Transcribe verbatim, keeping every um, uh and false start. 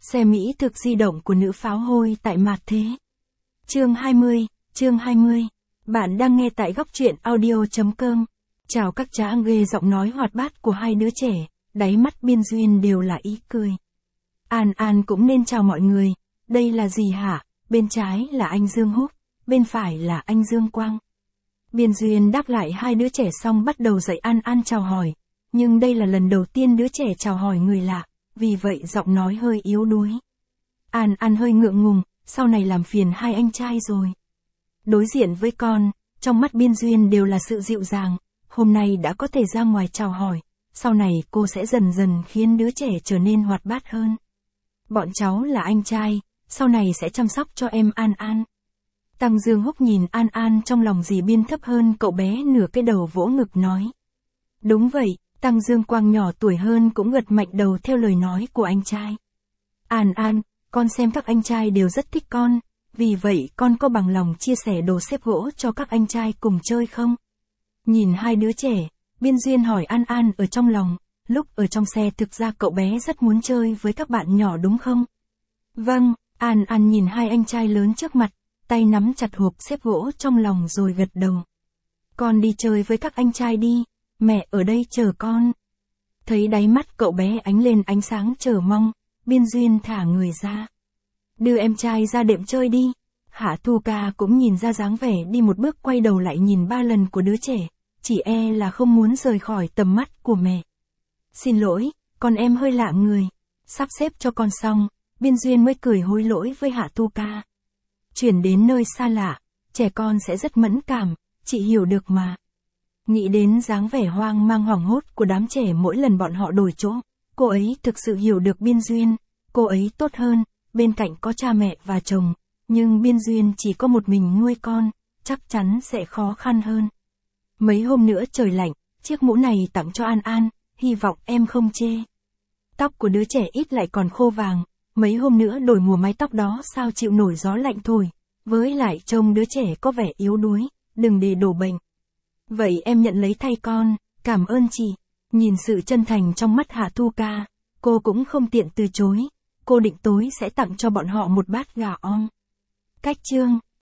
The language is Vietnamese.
Xe Mỹ thực di động của nữ pháo hôi tại Mạt Thế. Chương hai mươi, chương hai mươi. Bạn đang nghe tại góc truyện audio.com. Chào các cha ghê, giọng nói hoạt bát của hai đứa trẻ, đáy mắt Biên Duyên đều là ý cười. An An cũng nên chào mọi người, đây là gì hả? Bên trái là anh Dương Húc, bên phải là anh Dương Quang. Biên Duyên đáp lại hai đứa trẻ xong bắt đầu dạy An An chào hỏi, nhưng đây là lần đầu tiên đứa trẻ chào hỏi người lạ, vì vậy giọng nói hơi yếu đuối. An An hơi ngượng ngùng, sau này làm phiền hai anh trai rồi. Đối diện với con, trong mắt Biên Duyên đều là sự dịu dàng, hôm nay đã có thể ra ngoài chào hỏi, sau này cô sẽ dần dần khiến đứa trẻ trở nên hoạt bát hơn. Bọn cháu là anh trai, sau này sẽ chăm sóc cho em An An. Tăng Dương Húc nhìn An An trong lòng dì Biên thấp hơn cậu bé nửa cái đầu vỗ ngực nói. Đúng vậy, Tăng Dương Quang nhỏ tuổi hơn cũng gật mạnh đầu theo lời nói của anh trai. An An, con xem các anh trai đều rất thích con, vì vậy con có bằng lòng chia sẻ đồ xếp gỗ cho các anh trai cùng chơi không? Nhìn hai đứa trẻ, Biên Duyên hỏi An An ở trong lòng, lúc ở trong xe thực ra cậu bé rất muốn chơi với các bạn nhỏ đúng không? Vâng, An An nhìn hai anh trai lớn trước mặt, tay nắm chặt hộp xếp gỗ trong lòng rồi gật đầu. Con đi chơi với các anh trai đi, mẹ ở đây chờ con. Thấy đáy mắt cậu bé ánh lên ánh sáng chờ mong, Biên Duyên thả người ra. Đưa em trai ra đệm chơi đi. Hạ Thu Ca cũng nhìn ra dáng vẻ đi một bước quay đầu lại nhìn ba lần của đứa trẻ, chỉ e là không muốn rời khỏi tầm mắt của mẹ. Xin lỗi, con em hơi lạ người. Sắp xếp cho con xong, Biên Duyên mới cười hối lỗi với Hạ Thu Ca. Chuyển đến nơi xa lạ, trẻ con sẽ rất mẫn cảm, chị hiểu được mà. Nghĩ đến dáng vẻ hoang mang hoảng hốt của đám trẻ mỗi lần bọn họ đổi chỗ, cô ấy thực sự hiểu được Biên Duyên, cô ấy tốt hơn, bên cạnh có cha mẹ và chồng, nhưng Biên Duyên chỉ có một mình nuôi con, chắc chắn sẽ khó khăn hơn. Mấy hôm nữa trời lạnh, chiếc mũ này tặng cho An An, hy vọng em không chê. Tóc của đứa trẻ ít lại còn khô vàng, mấy hôm nữa đổi mùa mái tóc đó sao chịu nổi gió lạnh thổi, với lại trông đứa trẻ có vẻ yếu đuối, đừng để đổ bệnh. Vậy em nhận lấy thay con, cảm ơn chị. Nhìn sự chân thành trong mắt Hạ Thu Ca, cô cũng không tiện từ chối, cô định tối sẽ tặng cho bọn họ một bát gà om. Cách chương